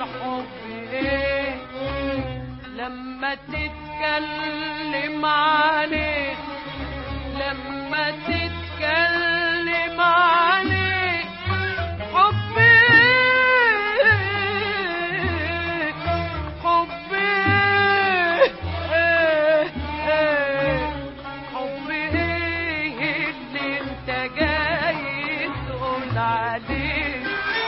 الحب ايه لما تتكلم عليه، لما تتكلم عليه حبي حبي حبي اللي انت جاي تقول عليه.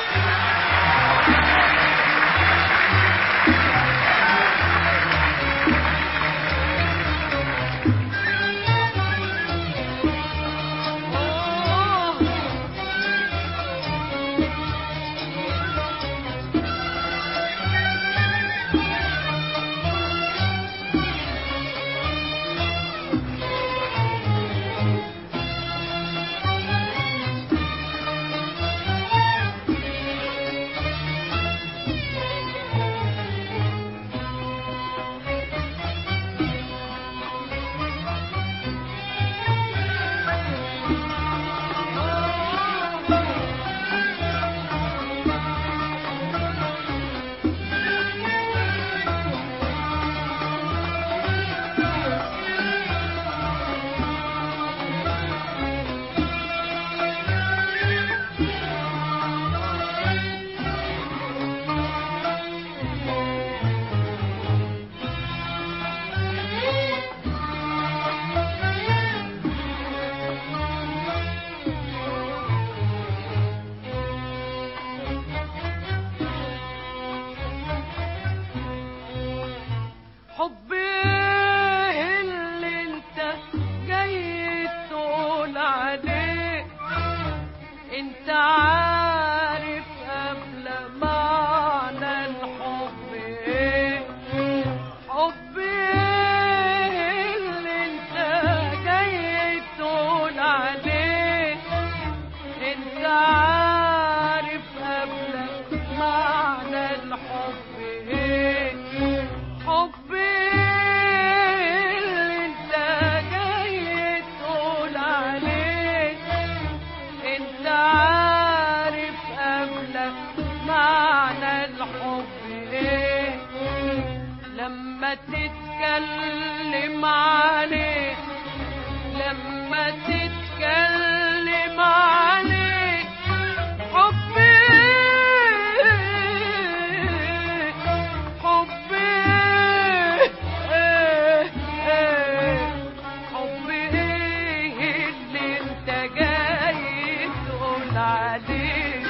حبي اللي انت جاي تقول عليه، انت عارف قبل معنى الحب ايه. حبي اللي انت جاي تقول عليه، انت عارف قبل معنى الحب ايه. حبي اللي انت جاي تقول عليه، انت عارف قبلك معنى الحب ايه لما تتكلم عليه، لما تتكلم عليه حبي حبي حبي اللي انت جاي تقول عليه.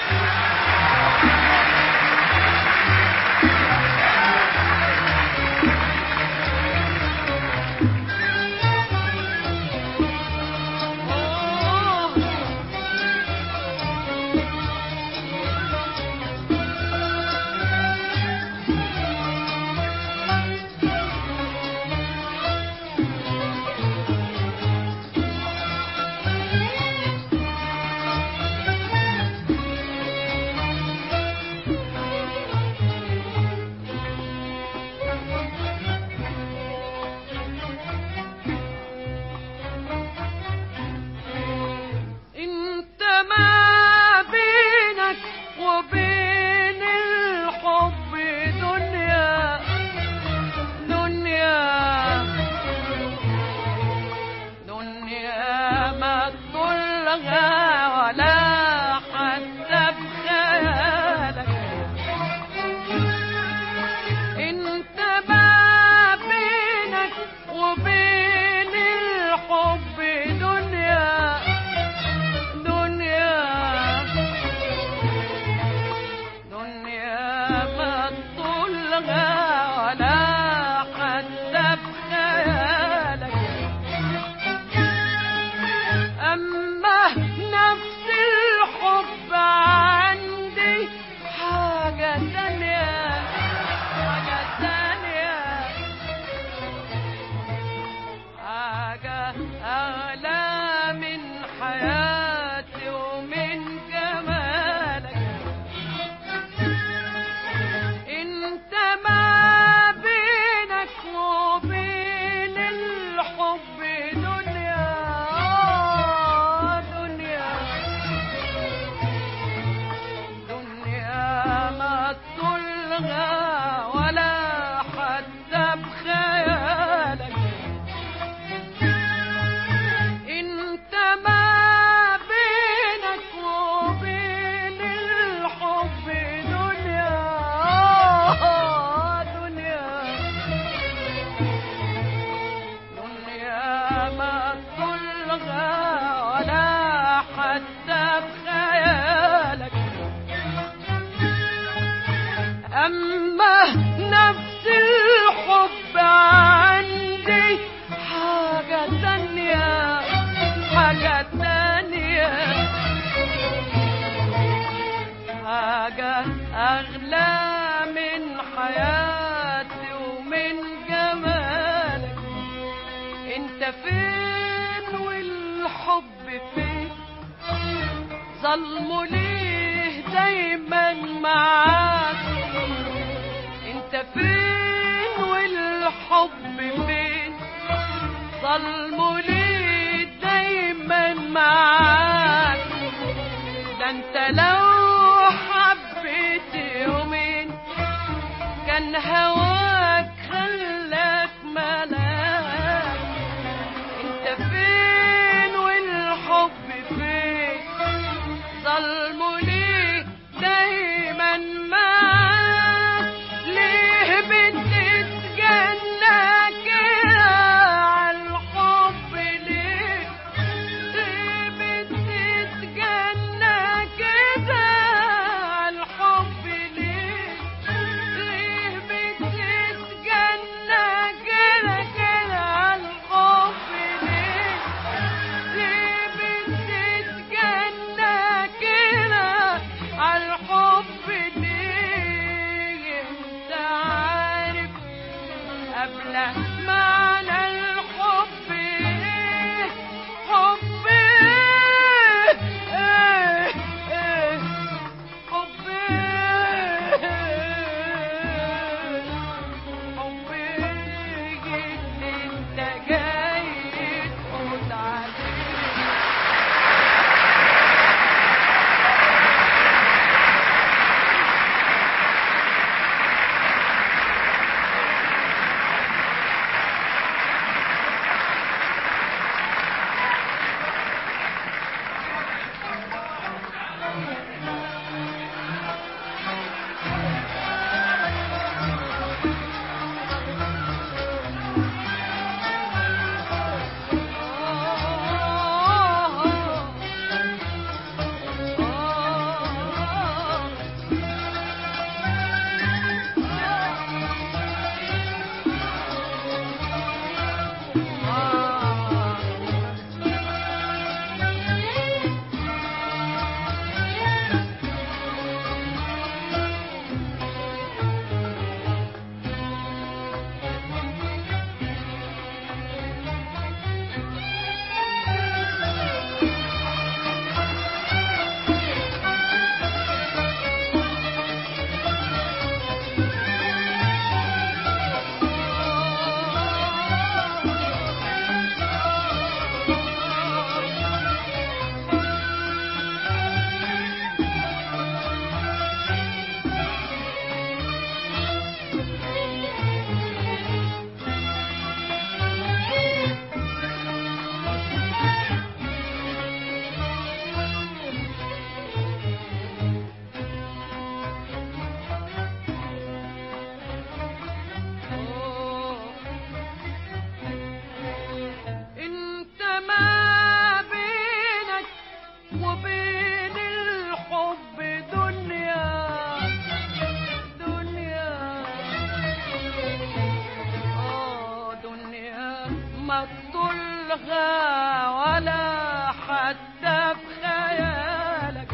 انت ما بينك وبين الحب دنيا، دنيا دنيا ما تطلها ولا حتى بخيالك. انت ما بينك وبين الحب دنيا، دنيا دنيا ما تطولها ولا حتى بخيالك. أما نفس الحب عندي حاجة تانية، حاجة تانية، حاجة أغلى من حياتي ومن جمالك. انت ما بينك وبين الحب دنيا، دنيا دنيا ما أما نفس الحب عندي حاجة تانية، حاجة تانية، حاجة أغلى من حياتي ومن جمالك. انت فين والحب فين؟ ظلمه ليه دايما معاك؟ انت فين والحب فين؟ ظلمه ليه دايما معاك؟ ده انت لو حبيت يومين كان هواك خلاك ملاك. انت فين والحب فين؟ ظلمه ليه دايما معاك؟ ليه بتتجنى كده عالحب؟ ليه بتتجنى كده عالحب؟ ليه بتتجنى كده كده عالحب؟ ليه بتتجنى كده عالحب؟ ليه انت عارف قبل معنى الحب ايه؟ حب ايه؟ حب ايه؟ حب ايه اللي انت جاي تقول عليه؟ انت ما بينك وبين الحب دنيا، دنيا، دنيا ما تطولها ولا حتى بخيالك.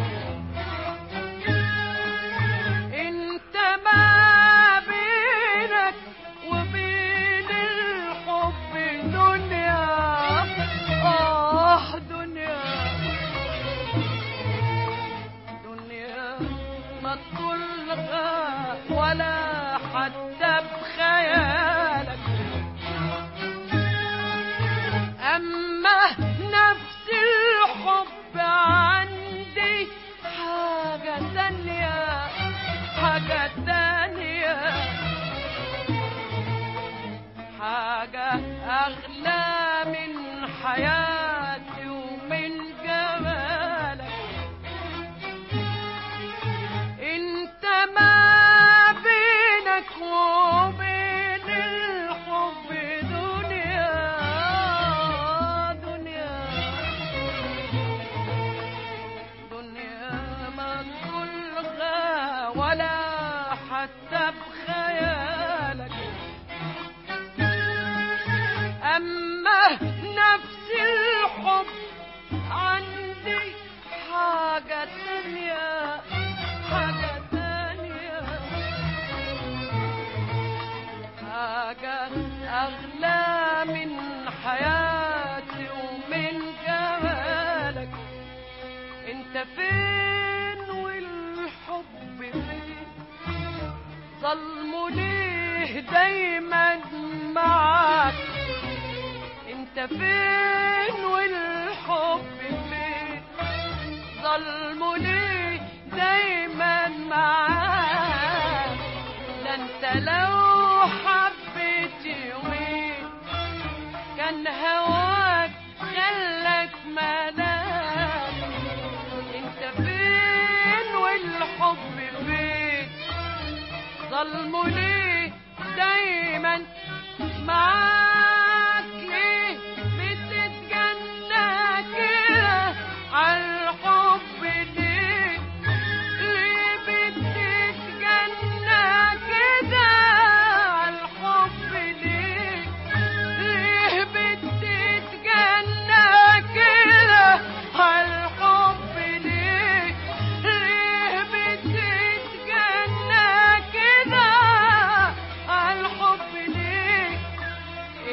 انت ما بينك وبين الحب دنيا، دنيا، دنيا ما تطولها ولا حتى بخيالك. أما نفس الحب عندي حاجة تانية، حاجة تانية، حاجة أغلى من حياتي ومن جمالك. انت ما بينك وبين الحب دنيا، دنيا، دنيا ما تطولها ولا حتى حتى بخيالك. أما نفس الحب عندي حاجة تانية، حاجة تانية، حاجة أغلى من حياتي ومن جمالك. انت فين والحب فين؟ ظلمه ليه دايما معاك؟ انت فين والحب فين؟ ظلمه ليه دايما معاك؟ ده انت لو حبيت يومين كان هواك خلك ملاك. انت فين والحب فين؟ ظلمه ليه دايما معاك؟ ليه بتتجنى كده عالحب؟ ليه ليه بتتجنى كده عالحب؟ ليه ليه بتتجنى كده عالحب؟ ليه ليه بتتجنى كده عالحب؟ ليه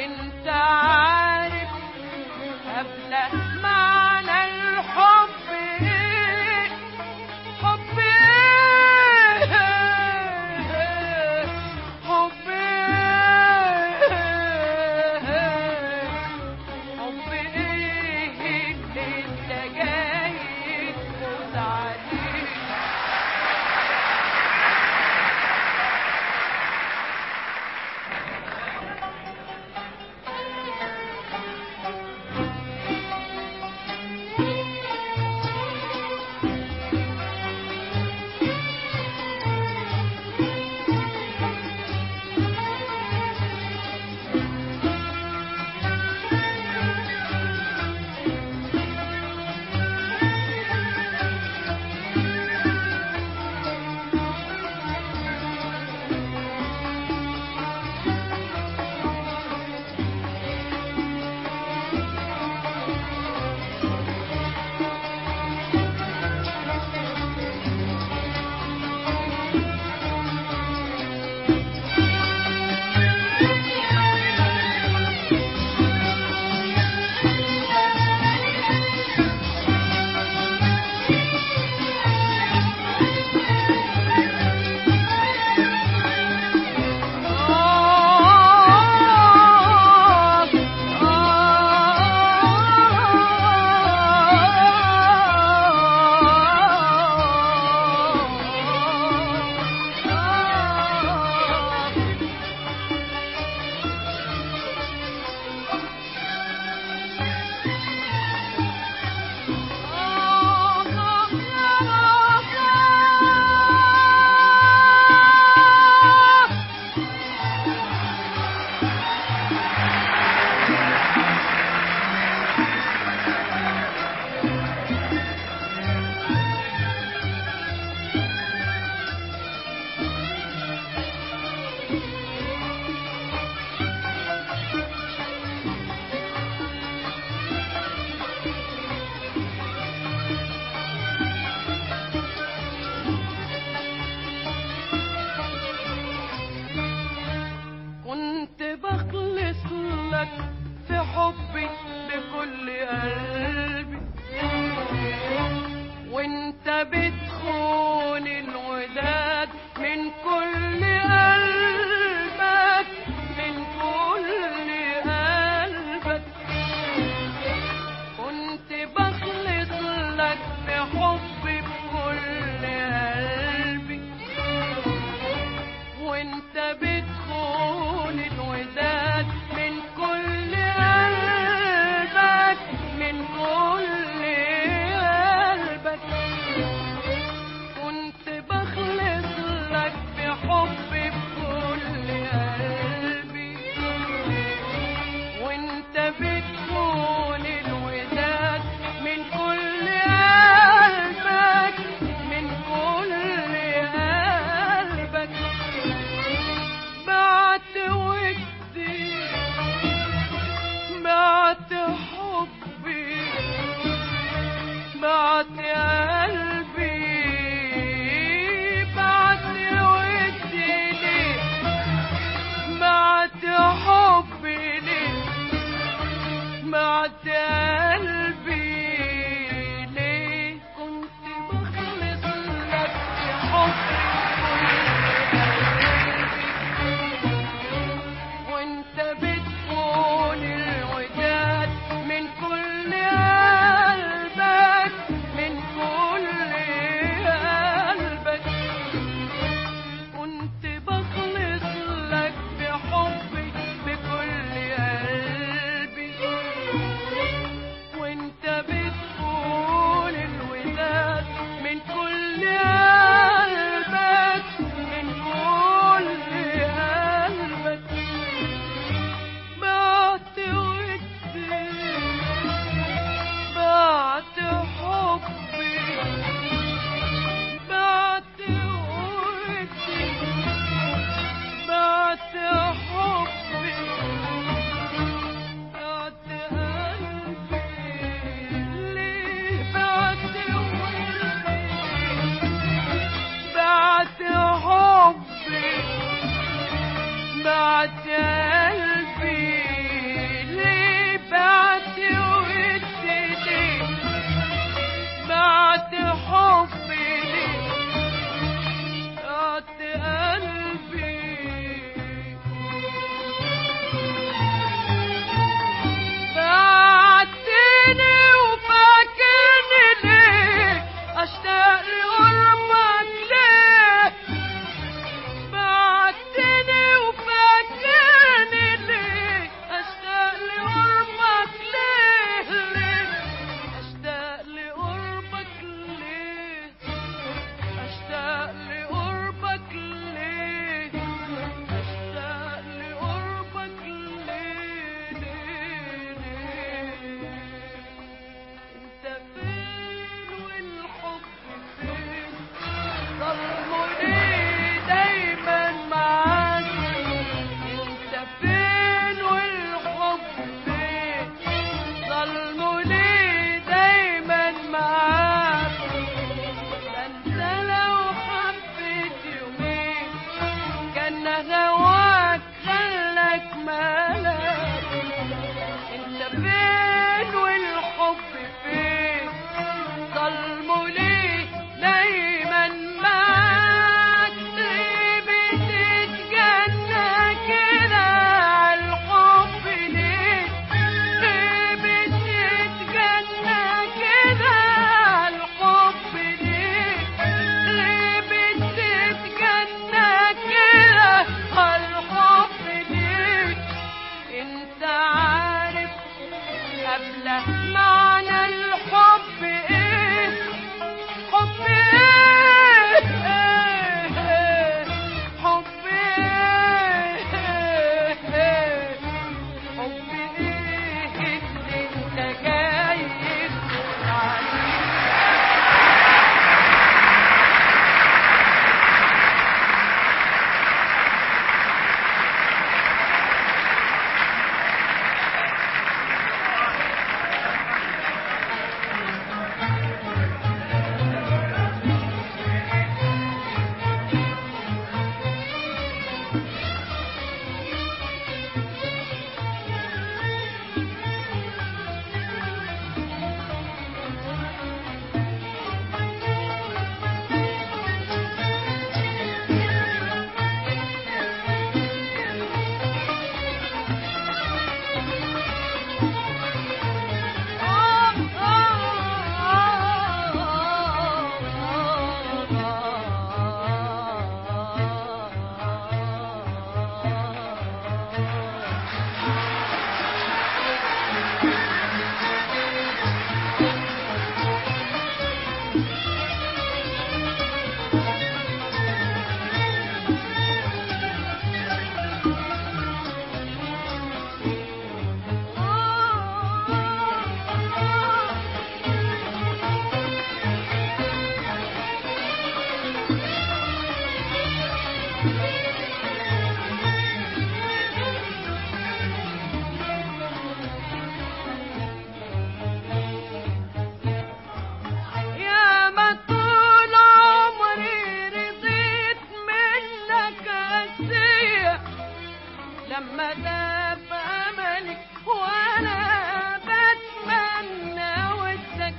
يا ما طول عمري رضيت منك قاسية لما داب أملي وأنا بتمنى ودك.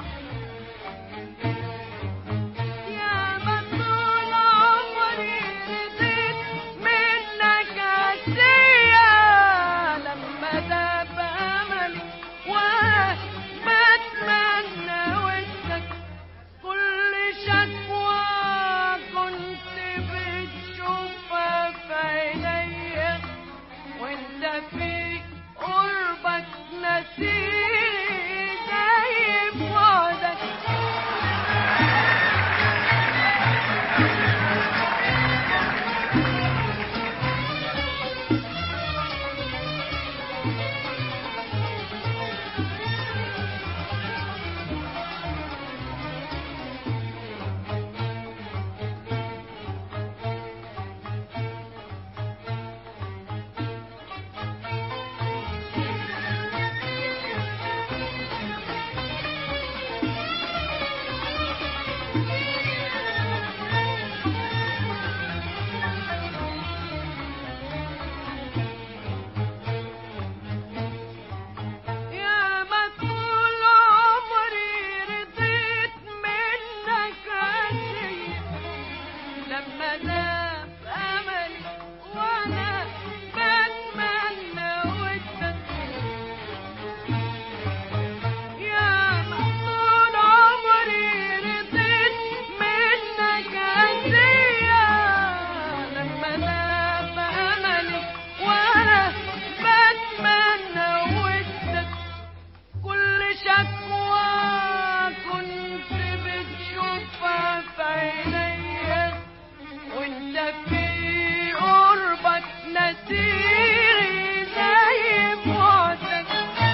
يا ما طول عمري رضيت منك قاسية لما داب أملي وأنا بتمنى ودك. كل شكوى كنت بتشوفها في عينيا وانت في قربك نسيت دايب وعدك. يا ما طول عمري رضيت منك قاسية لما داب أملي وأنا بتمنى ودك. يا ما طول عمري رضيت منك قاسية لما داب أملي وأنا بتمنى ودك. كل شكوى كنت بتشوفها في عينيا وانت في قربك نسيري زي بعدك.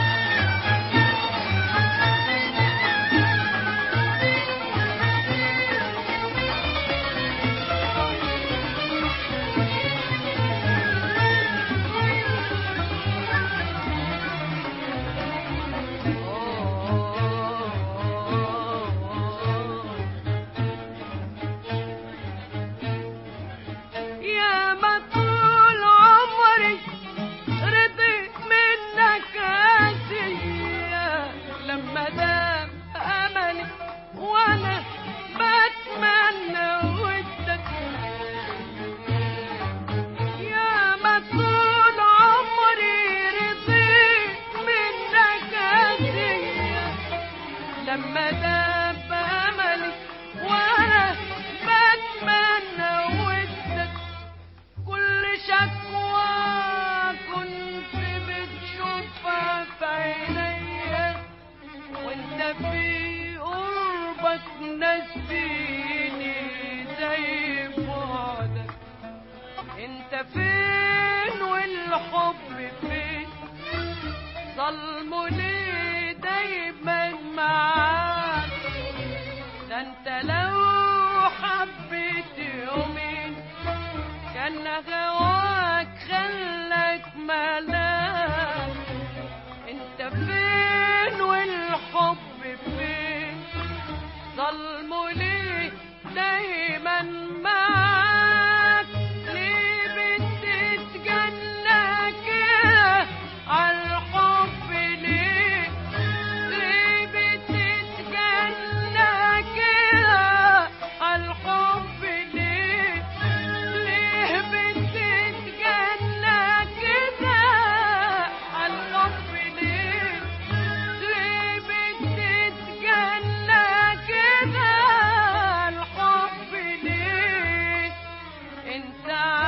يا ما طول عمري رضيت منك قاسية لما دام أملي وأنا بتمنى ودك. يا ما طول عمري رضيت منك قاسية لما دام أملي وأنا بتمنى ودك. كل شكوى كنت بتشوفها في عينيا وانت في قربك نسيني زي بعدك. انت فين والحب فين ظلمه ليه دايما معاك. ده انت لو حبيت يومين كان هواك خلك ملاك. انت فين والحب فين ظلمه ليه دايما معاك. ليه بتتجنى كده عالحب ليه. ليه بتتجنى كده عالحب ليه. ليه بتتجنى كده عالحب ليه. ليه بتتجنى كده عالحب ليه. انت